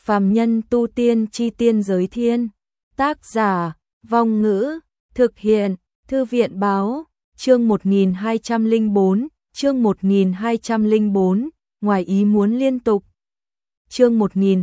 Phàm nhân tu tiên chi tiên giới thiên. Tác giả, Vong Ngữ, thực hiện, Thư viện báo, chương 1204, chương 1204, ngoài ý muốn liên tục. Chương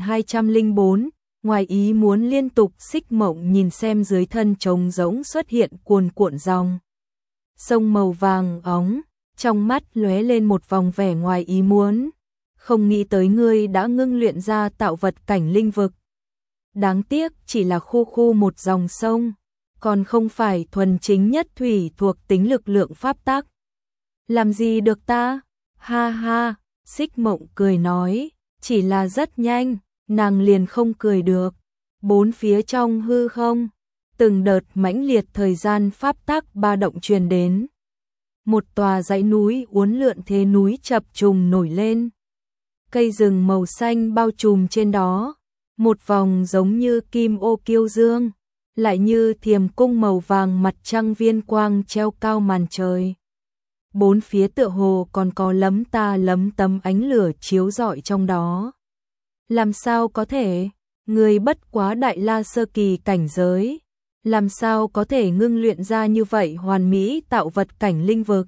1204, ngoài ý muốn liên tục. Xích Mộng nhìn xem dưới thân trống rỗng xuất hiện cuồn cuộn dòng sông màu vàng óng, trong mắt lóe lên một vòng vẻ ngoài ý muốn. Không nghĩ tới ngươi đã ngưng luyện ra tạo vật cảnh linh vực. Đáng tiếc chỉ là khu một dòng sông, còn không phải thuần chính nhất thủy thuộc tính lực lượng pháp tắc. Làm gì được ta? Ha ha, Xích Mộng cười nói, chỉ là rất nhanh, nàng liền không cười được. Bốn phía trong hư không, từng đợt mãnh liệt thời gian pháp tắc ba động truyền đến. Một tòa dãy núi uốn lượn thế núi chập trùng nổi lên. Cây rừng màu xanh bao trùm trên đó, một vòng giống như kim ô kiêu dương, lại như thiềm cung màu vàng mặt trăng viên quang treo cao màn trời. Bốn phía tựa hồ còn có lấm ta lấm tấm ánh lửa chiếu rọi trong đó. Làm sao có thể, người bất quá đại la sơ kỳ cảnh giới, làm sao có thể ngưng luyện ra như vậy hoàn mỹ tạo vật cảnh linh vực?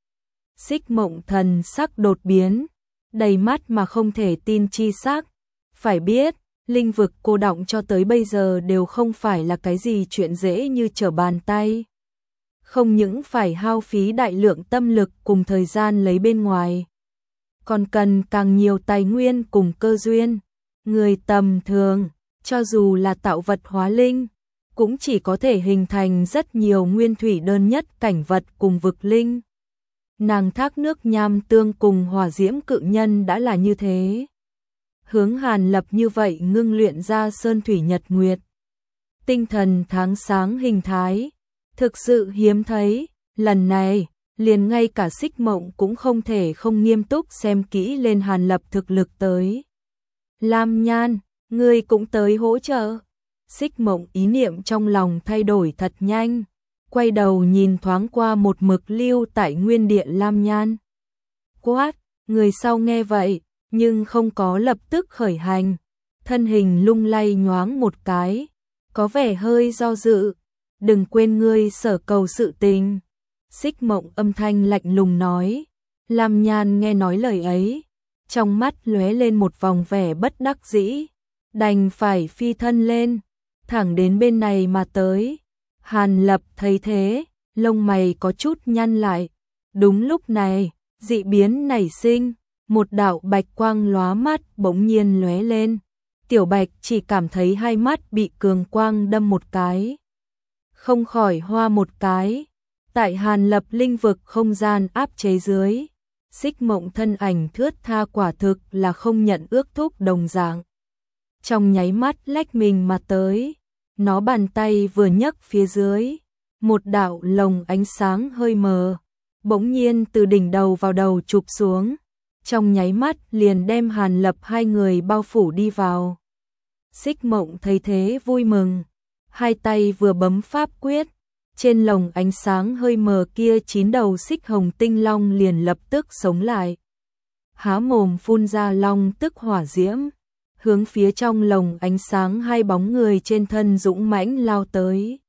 Xích Mộng thần sắc đột biến, đầy mắt mà không thể tin chi sắc. Phải biết, linh vực cô đọng cho tới bây giờ đều không phải là cái gì chuyện dễ như trở bàn tay. Không những phải hao phí đại lượng tâm lực cùng thời gian lấy bên ngoài, còn cần càng nhiều tài nguyên cùng cơ duyên. Người tầm thường, cho dù là tạo vật hóa linh, cũng chỉ có thể hình thành rất nhiều nguyên thủy đơn nhất cảnh vật cùng vực linh. Nàng thác nước nham tương cùng hỏa diễm cự nhân đã là như thế. Hướng Hàn Lập như vậy ngưng luyện ra sơn thủy nhật nguyệt, tinh thần tháng sáng hình thái, thực sự hiếm thấy. Lần này, liền ngay cả Xích Mộng cũng không thể không nghiêm túc xem kỹ lên Hàn Lập thực lực tới. Lam Nhan, ngươi cũng tới hỗ trợ. Xích Mộng ý niệm trong lòng thay đổi thật nhanh, quay đầu nhìn thoáng qua một mực lưu tại nguyên địa Lam Nhan. Quát, người sau nghe vậy, nhưng không có lập tức khởi hành, thân hình lung lay nhoáng một cái, có vẻ hơi do dự. Đừng quên ngươi sở cầu sự tình. Xích Mộng âm thanh lạnh lùng nói. Lam Nhan nghe nói lời ấy, trong mắt lóe lên một vòng vẻ bất đắc dĩ, đành phải phi thân lên, thẳng đến bên này mà tới. Hàn Lập thấy thế, lông mày có chút nhăn lại. Đúng lúc này, dị biến nảy sinh, một đạo bạch quang lóa mắt bỗng nhiên lóe lên. Tiểu Bạch chỉ cảm thấy hai mắt bị cường quang đâm một cái, không khỏi hoa một cái. Tại Hàn Lập linh vực không gian áp chế dưới, Xích Mộng thân ảnh thướt tha quả thực là không nhận ước thúc đồng dạng. Trong nháy mắt lách mình mà tới, nó bàn tay vừa nhấc phía dưới, một đạo lồng ánh sáng hơi mờ, bỗng nhiên từ đỉnh đầu vào đầu chụp xuống, trong nháy mắt liền đem Hàn Lập hai người bao phủ đi vào. Xích Mộng thấy thế vui mừng, hai tay vừa bấm pháp quyết, trên lồng ánh sáng hơi mờ kia 9 đầu xích hồng tinh long liền lập tức sống lại. Há mồm phun ra long tức hỏa diễm, hướng phía trong lồng ánh sáng hai bóng người trên thân dũng mãnh lao tới.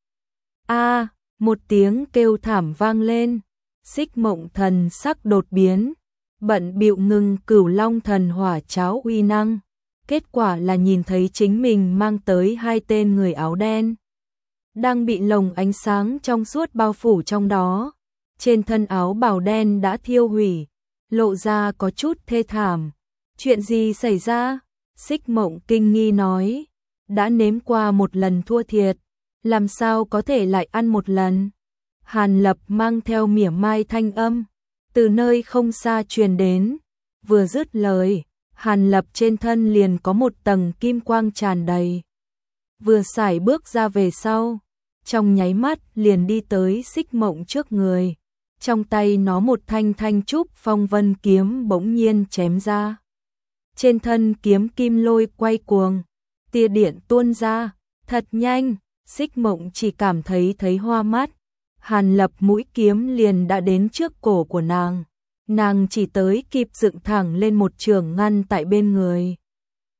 A, một tiếng kêu thảm vang lên, Xích Mộng thần sắc đột biến, bận bịu ngừng Cửu Long thần hỏa cháo uy năng. Kết quả là nhìn thấy chính mình mang tới hai tên người áo đen, đang bị lồng ánh sáng trong suốt bao phủ trong đó. Trên thân áo bào đen đã thiêu hủy, lộ ra có chút thê thảm. Chuyện gì xảy ra? Xích Mộng kinh nghi nói. Đã nếm qua một lần thua thiệt, làm sao có thể lại ăn một lần? Hàn Lập mang theo mỉa mai thanh âm, từ nơi không xa truyền đến. Vừa dứt lời, Hàn Lập trên thân liền có một tầng kim quang tràn đầy. Vừa sải bước ra về sau, trong nháy mắt liền đi tới Xích Mộng trước người. Trong tay nó một thanh thanh trúc phong vân kiếm bỗng nhiên chém ra. Trên thân kiếm kim lôi quay cuồng, tia điện tuôn ra, thật nhanh, Xích Mộng chỉ cảm thấy hoa mắt. Hàn Lập mũi kiếm liền đã đến trước cổ của nàng. Nàng chỉ tới kịp dựng thẳng lên một trường ngăn tại bên người.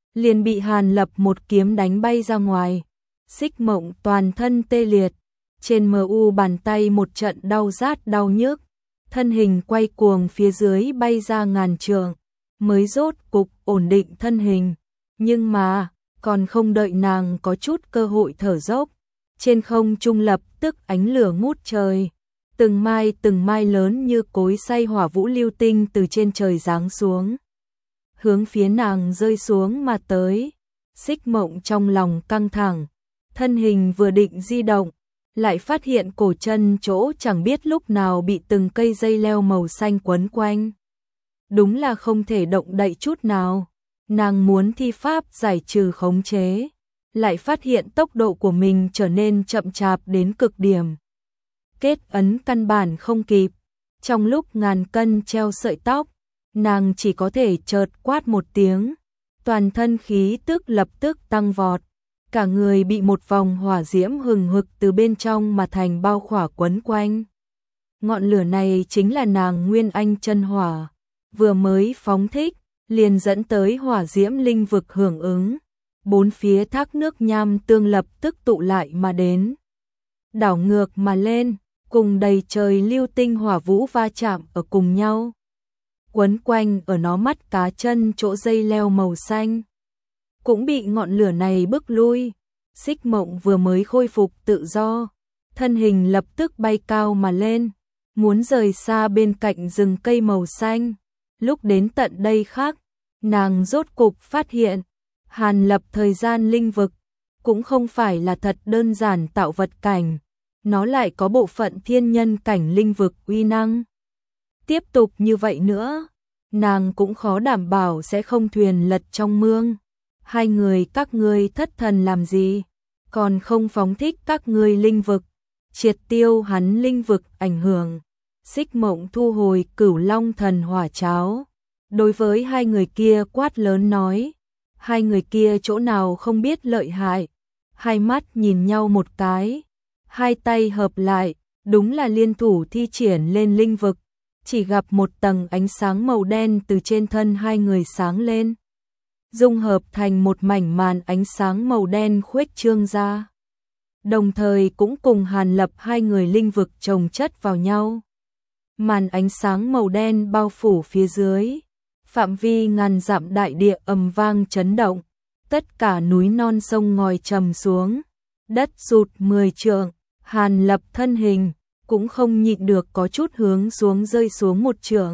liền bị Hàn Lập một kiếm đánh bay ra ngoài. Xích Mộng toàn thân tê liệt, trên mu bàn tay một trận đau rát đau nhức, thân hình quay cuồng phía dưới bay ra ngàn trượng, mới rốt cục ổn định thân hình. Nhưng mà, còn không đợi nàng có chút cơ hội thở dốc, trên không trung lập tức ánh lửa ngút trời. Từng mai lớn như cối xay hỏa vũ lưu tinh từ trên trời giáng xuống, hướng phía nàng rơi xuống mà tới. Xích Mộng trong lòng căng thẳng, thân hình vừa định di động, lại phát hiện cổ chân chỗ chẳng biết lúc nào bị từng cây dây leo màu xanh quấn quanh. Đúng là không thể động đậy chút nào. Nàng muốn thi pháp giải trừ khống chế, lại phát hiện tốc độ của mình trở nên chậm chạp đến cực điểm. Kết ấn căn bản không kịp, trong lúc ngàn cân treo sợi tóc, nàng chỉ có thể chợt quát một tiếng, toàn thân khí tức lập tức tăng vọt, cả người bị một vòng hỏa diễm hừng hực từ bên trong mà thành bao khỏa quấn quanh. Ngọn lửa này chính là nàng Nguyên Anh chân hỏa, vừa mới phóng thích, liền dẫn tới hỏa diễm linh vực hưởng ứng. Bốn phía thác nước nham tương lập tức tụ lại mà đến, đảo ngược mà lên, cùng đầy trời lưu tinh hỏa vũ va chạm ở cùng nhau, quấn quanh ở nó mắt cá chân chỗ dây leo màu xanh, cũng bị ngọn lửa này bức lui. Xích Mộng vừa mới khôi phục tự do, thân hình lập tức bay cao mà lên, muốn rời xa bên cạnh rừng cây màu xanh. Lúc đến tận đây khác, nàng rốt cục phát hiện, Hàn Lập thời gian linh vực cũng không phải là thật đơn giản tạo vật cảnh, nó lại có bộ phận thiên nhân cảnh linh vực uy năng. Tiếp tục như vậy nữa, nàng cũng khó đảm bảo sẽ không thuyền lật trong mương. Hai người các ngươi thất thần làm gì, còn không phóng thích các ngươi linh vực, triệt tiêu hắn linh vực ảnh hưởng. Xích Mộng thu hồi Cửu Long thần hỏa cháo, đối với hai người kia quát lớn nói. Hai người kia chỗ nào không biết lợi hại, hai mắt nhìn nhau một cái, hai tay hợp lại, đúng là liên thủ thi triển lên linh vực, chỉ gặp một tầng ánh sáng màu đen từ trên thân hai người sáng lên, dung hợp thành một mảnh màn ánh sáng màu đen khuếch trương ra, đồng thời cũng cùng Hàn Lập hai người linh vực chồng chất vào nhau. Màn ánh sáng màu đen bao phủ phía dưới, phạm vi ngàn dặm đại địa ầm vang chấn động, tất cả núi non sông ngòi trầm xuống, đất rụt 10 trượng, Hàn Lập thân hình cũng không nhịn được có chút hướng xuống rơi xuống một trượng.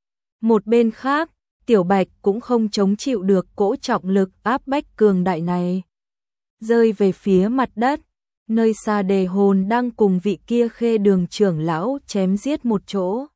Một bên khác, Tiểu Bạch cũng không chống chịu được cỗ trọng lực áp bách cường đại này, rơi về phía mặt đất, nơi xa Đề Hồn đang cùng vị kia Khê Đường trưởng lão chém giết một chỗ.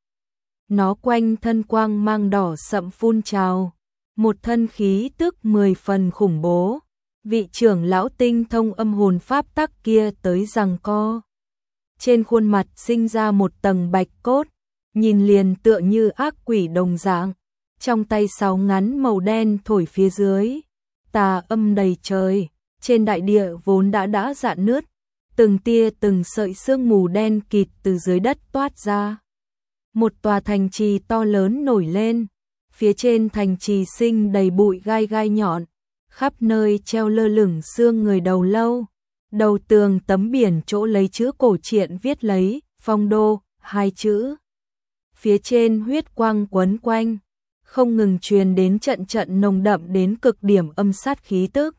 Nó quanh thân quang mang đỏ sậm phun trào, một thân khí tức 10 phần khủng bố. Vị trưởng lão tinh thông âm hồn pháp tắc kia tới giằng co. Trên khuôn mặt sinh ra một tầng bạch cốt, nhìn liền tựa như ác quỷ đồng dạng. Trong tay sáo ngắn màu đen thổi phía dưới, tà âm đầy trời, trên đại địa vốn đã rạn nứt, từng tia từng sợi sương mù đen kịt từ dưới đất toát ra. Một tòa thành trì to lớn nổi lên, phía trên thành trì sinh đầy bụi gai gai nhọn, khắp nơi treo lơ lửng xương người đầu lâu. Đầu tường tấm biển chỗ lấy chữ cổ truyện viết lấy Phong Đô hai chữ. Phía trên huyết quang quấn quanh, không ngừng truyền đến trận trận nồng đậm đến cực điểm âm sát khí tức.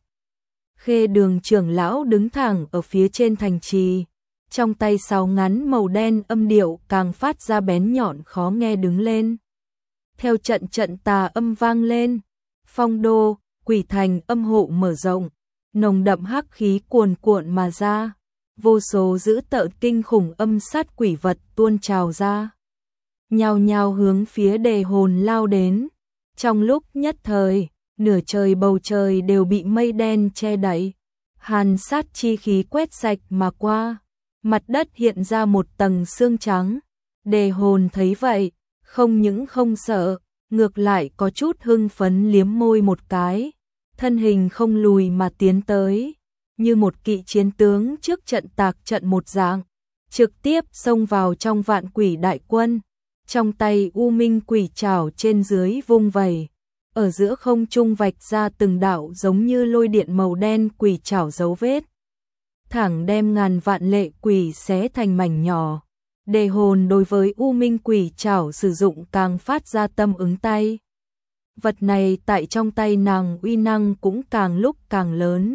Khê Đường trưởng lão đứng thẳng ở phía trên thành trì, trong tay sáo ngắn màu đen âm điệu càng phát ra bén nhọn khó nghe đứng lên. Theo trận trận tà âm vang lên, Phong Đô, quỷ thành âm hộ mở rộng, nồng đậm hắc khí cuồn cuộn mà ra, vô số dữ tợn kinh khủng âm sát quỷ vật tuôn trào ra, nhao nhao hướng phía Đề Hồn lao đến. Trong lúc nhất thời, nửa trời bầu trời đều bị mây đen che đậy, hàn sát chi khí quét sạch mà qua, mặt đất hiện ra một tầng sương trắng. Đề Hồn thấy vậy, không những không sợ, ngược lại có chút hưng phấn liếm môi một cái, thân hình không lùi mà tiến tới, như một kỵ chiến tướng trước trận tạc trận một dạng, trực tiếp xông vào trong vạn quỷ đại quân, trong tay U Minh quỷ trảo trên dưới vung vẩy, ở giữa không trung vạch ra từng đạo giống như lôi điện màu đen quỷ trảo dấu vết. Thẳng đem ngàn vạn lệ quỷ xé thành mảnh nhỏ. Đề hồn đối với U Minh quỷ trảo sử dụng càng phát ra tâm ứng tay. Vật này tại trong tay nàng uy năng cũng càng lúc càng lớn.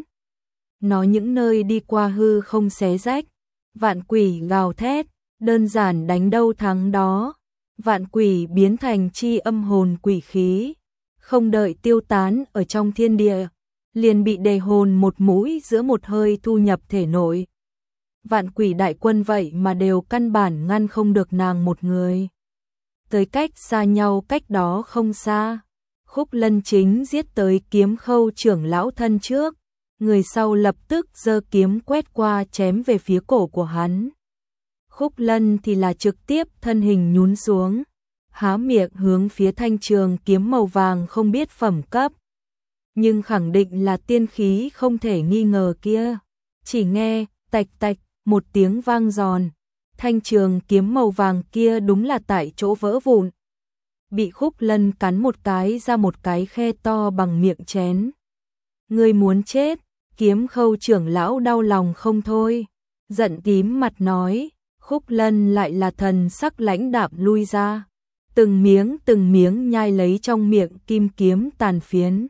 Nó những nơi đi qua hư không xé rách, vạn quỷ gào thét, đơn giản đánh đâu thắng đó. Vạn quỷ biến thành chi âm hồn quỷ khí, không đợi tiêu tán ở trong thiên địa, liền bị đề hồn một mũi giữa một hơi thu nhập thể nội. Vạn quỷ đại quân vậy mà đều căn bản ngăn không được nàng một người. Tới cách xa nhau cách đó không xa, Khúc Lân chính giết tới Kiếm Khâu trưởng lão thân trước, người sau lập tức giơ kiếm quét qua chém về phía cổ của hắn. Khúc Lân thì là trực tiếp thân hình nhún xuống, há miệng hướng phía thanh trường kiếm màu vàng không biết phẩm cấp, nhưng khẳng định là tiên khí không thể nghi ngờ kia. Chỉ nghe tạch tạch một tiếng vang giòn, thanh trường kiếm màu vàng kia đúng là tại chỗ vỡ vụn, bị Khúc Lân cắn một cái ra một cái khe to bằng miệng chén. Ngươi muốn chết? Kiếm Khâu trưởng lão đau lòng không thôi, giận tím mặt nói. Khúc Lân lại là thần sắc lãnh đạm lui ra, từng miếng nhai lấy trong miệng kim kiếm tàn phiến,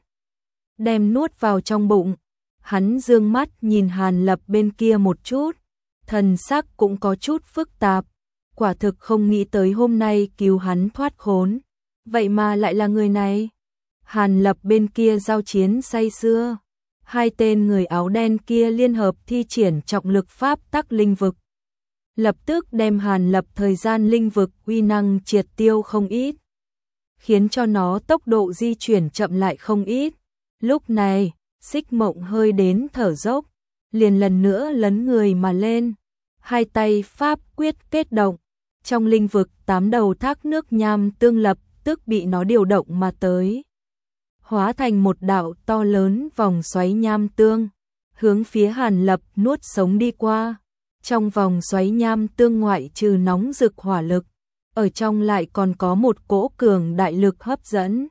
đem nuốt vào trong bụng. Hắn dương mắt nhìn Hàn Lập bên kia một chút, thần sắc cũng có chút phức tạp, quả thực không nghĩ tới hôm nay cứu hắn thoát khốn, vậy mà lại là người này. Hàn Lập bên kia giao chiến say sưa, hai tên người áo đen kia liên hợp thi triển trọng lực pháp tắc linh vực, lập tức đem Hàn Lập thời gian linh vực uy năng triệt tiêu không ít, khiến cho nó tốc độ di chuyển chậm lại không ít. Lúc này, Xích Mộng hơi đến thở dốc, liền lần nữa lấn người mà lên, hai tay pháp quyết kết động, trong linh vực 8 đầu thác nước nham tương lập tức bị nó điều động mà tới, hóa thành một đạo to lớn vòng xoáy nham tương, hướng phía Hàn Lập nuốt sống đi qua. Trong vòng xoáy nham tương ngoại trừ nóng rực hỏa lực, ở trong lại còn có một cỗ cường đại lực hấp dẫn.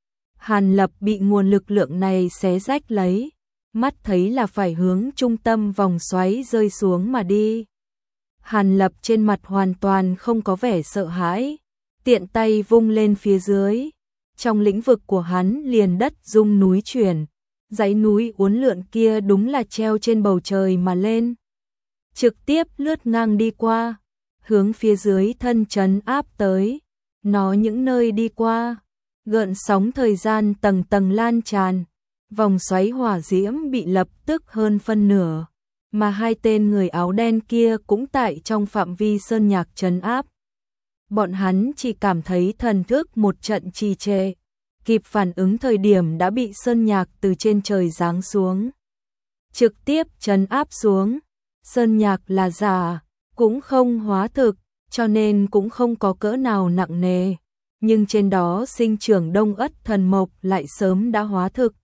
Hàn Lập bị nguồn lực lượng này xé rách lấy, mắt thấy là phải hướng trung tâm vòng xoáy rơi xuống mà đi. Hàn Lập trên mặt hoàn toàn không có vẻ sợ hãi, tiện tay vung lên phía dưới. Trong lĩnh vực của hắn liền đất rung núi chuyển, dãy núi uốn lượn kia đúng là treo trên bầu trời mà lên, trực tiếp lướt ngang đi qua, hướng phía dưới thân trấn áp tới. Nó những nơi đi qua, gợn sóng thời gian tầng tầng lan tràn, vòng xoáy hỏa diễm bị lập tức hơn phân nửa, mà hai tên người áo đen kia cũng tại trong phạm vi sơn nhạc trấn áp. Bọn hắn chỉ cảm thấy thần thức một trận trì trệ, kịp phản ứng thời điểm đã bị sơn nhạc từ trên trời giáng xuống, trực tiếp trấn áp xuống. Sơn nhạc là giả, cũng không hóa thực, cho nên cũng không có cỡ nào nặng nề, nhưng trên đó sinh trưởng đông ất thần mộc lại sớm đã hóa thực.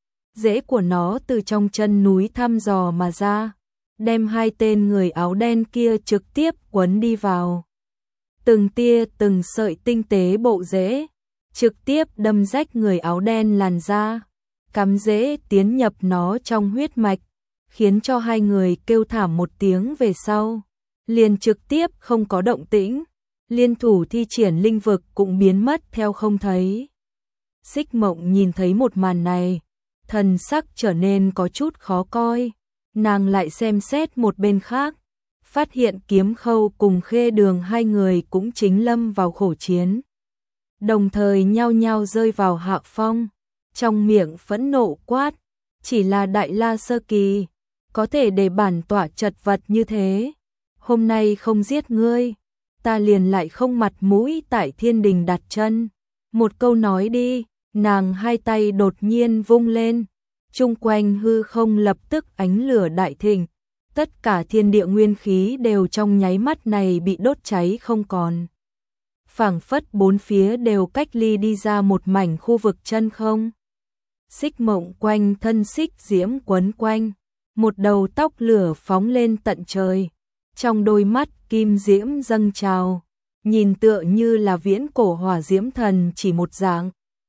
Rễ của nó từ trong chân núi thăm dò mà ra, đem hai tên người áo đen kia trực tiếp quấn đi vào. Từng tia từng sợi tinh tế bộ rễ, trực tiếp đâm rách người áo đen làn da, cắm rễ tiến nhập nó trong huyết mạch, khiến cho hai người kêu thảm một tiếng về sau, liền trực tiếp không có động tĩnh, liên thủ thi triển linh vực cũng biến mất theo không thấy. Xích Mộng nhìn thấy một màn này, thần sắc trở nên có chút khó coi, nàng lại xem xét một bên khác, phát hiện Kiếm Khâu cùng Khê Đường hai người cũng chính lâm vào khổ chiến, đồng thời nhao nhao rơi vào hạ phong, trong miệng phẫn nộ quát, chỉ là đại la sơ kỳ, có thể để bản tọa chật vật như thế, hôm nay không giết ngươi, ta liền lại không mặt mũi tại thiên đình đặt chân. Một câu nói đi, nàng hai tay đột nhiên vung lên, chung quanh hư không lập tức ánh lửa đại thịnh, tất cả thiên địa nguyên khí đều trong nháy mắt này bị đốt cháy không còn. Phảng phất bốn phía đều cách ly đi ra một mảnh khu vực chân không. Xích Mộng quanh thân xích diễm quấn quanh, một đầu tóc lửa phóng lên tận trời, trong đôi mắt kim diễm dâng trào, nhìn tựa như là viễn cổ hỏa diễm thần chỉ một dạng.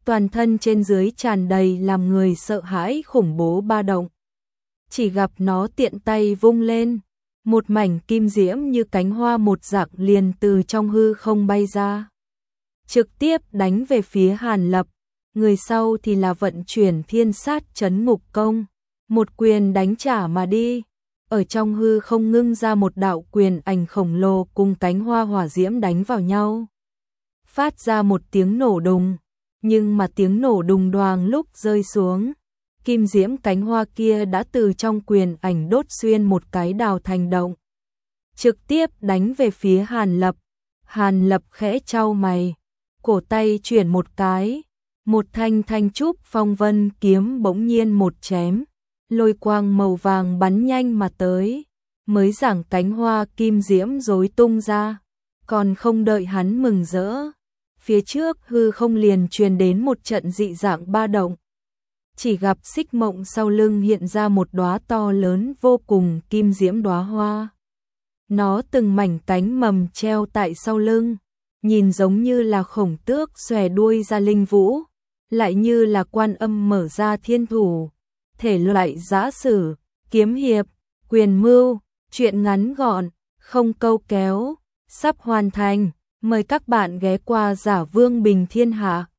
toàn thân trên dưới tràn đầy làm người sợ hãi khủng bố ba động. Chỉ gặp nó tiện tay vung lên, một mảnh kim diễm như cánh hoa một dạng liền từ trong hư không bay ra, trực tiếp đánh về phía Hàn Lập. Người sau thì là vận chuyển thiên sát chấn ngục công, một quyền đánh trả mà đi. Ở trong hư không ngưng ra một đạo quyền ảnh khổng lồ cùng cánh hoa hỏa diễm đánh vào nhau, phát ra một tiếng nổ đùng. Nhưng mà tiếng nổ đùng đoàng lúc rơi xuống, kim diễm cánh hoa kia đã từ trong quyền ảnh đốt xuyên một cái đào thành động, trực tiếp đánh về phía Hàn Lập. Hàn Lập khẽ chau mày, cổ tay chuyển một cái, một thanh thanh trúc phong vân kiếm bỗng nhiên một chém, lôi quang màu vàng bắn nhanh mà tới, mới giảng cánh hoa kim diễm rối tung ra, còn không đợi hắn mừng rỡ, phía trước hư không liền truyền đến một trận dị dạng ba động. Chỉ gặp Xích Mộng sau lưng hiện ra một đóa to lớn vô cùng kim diễm đóa hoa. Nó từng mảnh cánh mầm treo tại sau lưng, nhìn giống như là khổng tước xòe đuôi ra linh vũ, lại như là Quan Âm mở ra thiên thủ. Thể loại giã sử, kiếm hiệp, quyền mưu, truyện ngắn gọn, không câu kéo, sắp hoàn thành. Mời các bạn ghé qua Giả Vương Bình Thiên Hạ.